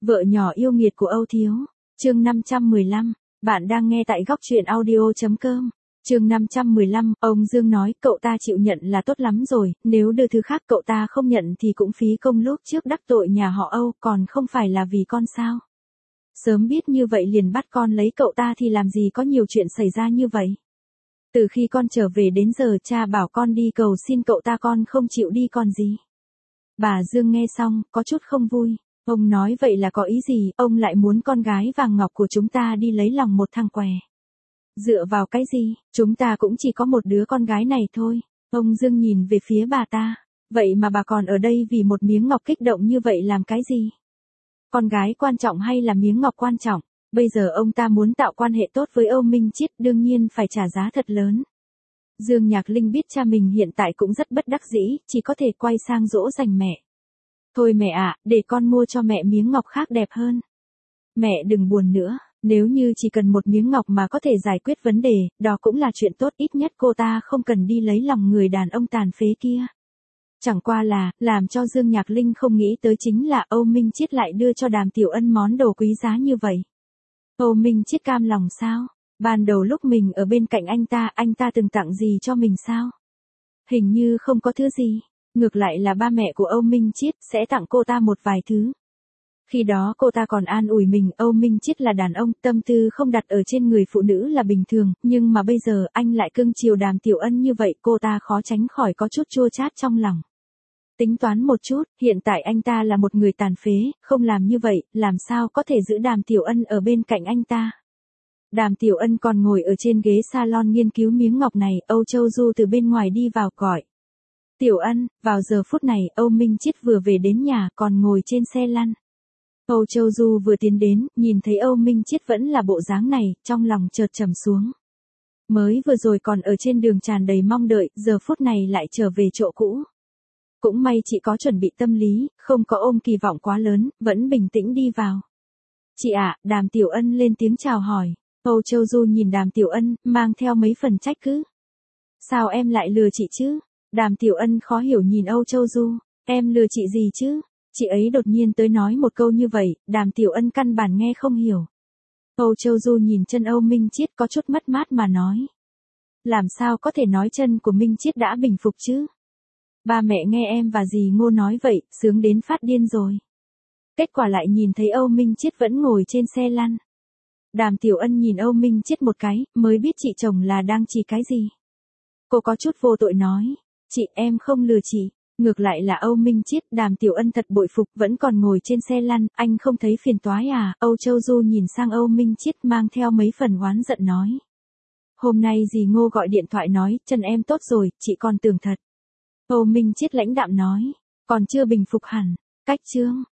Vợ nhỏ yêu nghiệt của Âu Thiếu. Chương 515. Bạn đang nghe tại góc truyện audio.com. Chương 515, ông Dương nói cậu ta chịu nhận là tốt lắm rồi, nếu đưa thứ khác cậu ta không nhận thì cũng phí công lúc trước đắc tội nhà họ Âu, còn không phải là vì con sao. Sớm biết như vậy liền bắt con lấy cậu ta thì làm gì có nhiều chuyện xảy ra như vậy. Từ khi con trở về đến giờ cha bảo con đi cầu xin cậu ta con không chịu đi còn gì. Bà Dương nghe xong, có chút không vui. Ông nói vậy là có ý gì, ông lại muốn con gái vàng ngọc của chúng ta đi lấy lòng một thằng què. Dựa vào cái gì, chúng ta cũng chỉ có một đứa con gái này thôi. Ông Dương nhìn về phía bà ta. Vậy mà bà còn ở đây vì một miếng ngọc kích động như vậy làm cái gì? Con gái quan trọng hay là miếng ngọc quan trọng? Bây giờ ông ta muốn tạo quan hệ tốt với Âu Minh Chiết đương nhiên phải trả giá thật lớn. Dương Nhạc Linh biết cha mình hiện tại cũng rất bất đắc dĩ, chỉ có thể quay sang dỗ dành mẹ. Thôi mẹ ạ, để con mua cho mẹ miếng ngọc khác đẹp hơn. Mẹ đừng buồn nữa, nếu như chỉ cần một miếng ngọc mà có thể giải quyết vấn đề, đó cũng là chuyện tốt, ít nhất cô ta không cần đi lấy lòng người đàn ông tàn phế kia. Chẳng qua là, làm cho Dương Nhạc Linh không nghĩ tới chính là Âu Minh Chiết lại đưa cho Đàm Tiểu Ân món đồ quý giá như vậy. Âu Minh Chiết cam lòng sao? Ban đầu lúc mình ở bên cạnh anh ta từng tặng gì cho mình sao? Hình như không có thứ gì. Ngược lại là ba mẹ của Âu Minh Chiết sẽ tặng cô ta một vài thứ. Khi đó cô ta còn an ủi mình, Âu Minh Chiết là đàn ông, tâm tư không đặt ở trên người phụ nữ là bình thường, nhưng mà bây giờ anh lại cưng chiều Đàm Tiểu Ân như vậy, cô ta khó tránh khỏi có chút chua chát trong lòng. Tính toán một chút, hiện tại anh ta là một người tàn phế, không làm như vậy, làm sao có thể giữ Đàm Tiểu Ân ở bên cạnh anh ta. Đàm Tiểu Ân còn ngồi ở trên ghế salon nghiên cứu miếng ngọc này, Âu Châu Du từ bên ngoài đi vào gọi. Tiểu Ân, vào giờ phút này, Âu Minh Chiết vừa về đến nhà, còn ngồi trên xe lăn. Âu Châu Du vừa tiến đến, nhìn thấy Âu Minh Chiết vẫn là bộ dáng này, trong lòng chợt trầm xuống. Mới vừa rồi còn ở trên đường tràn đầy mong đợi, giờ phút này lại trở về chỗ cũ. Cũng may chị có chuẩn bị tâm lý, không có ôm kỳ vọng quá lớn, vẫn bình tĩnh đi vào. Chị ạ, Đàm Tiểu Ân lên tiếng chào hỏi. Âu Châu Du nhìn Đàm Tiểu Ân, mang theo mấy phần trách cứ. Sao em lại lừa chị chứ? Đàm Tiểu Ân khó hiểu nhìn Âu Châu Du. Em lừa chị gì chứ? Chị ấy đột nhiên tới nói một câu như vậy, Đàm Tiểu Ân căn bản nghe không hiểu. Âu Châu Du nhìn chân Âu Minh Chiết có chút mất mát mà nói. Làm sao có thể nói chân của Minh Chiết đã bình phục chứ? Ba mẹ nghe em và dì Ngô nói vậy, sướng đến phát điên rồi. Kết quả lại nhìn thấy Âu Minh Chiết vẫn ngồi trên xe lăn. Đàm Tiểu Ân nhìn Âu Minh Chiết một cái, mới biết chị chồng là đang chỉ cái gì. Cô có chút vô tội nói, chị em không lừa chị. Ngược lại là Âu Minh Chiết, Đàm Tiểu Ân thật bội phục, vẫn còn ngồi trên xe lăn, anh không thấy phiền toái à? Âu Châu Du nhìn sang Âu Minh Chiết mang theo mấy phần oán giận nói. Hôm nay dì Ngô gọi điện thoại nói, chân em tốt rồi, chị còn tưởng thật. Âu Minh Chiết lãnh đạm nói, còn chưa bình phục hẳn. Cách chương,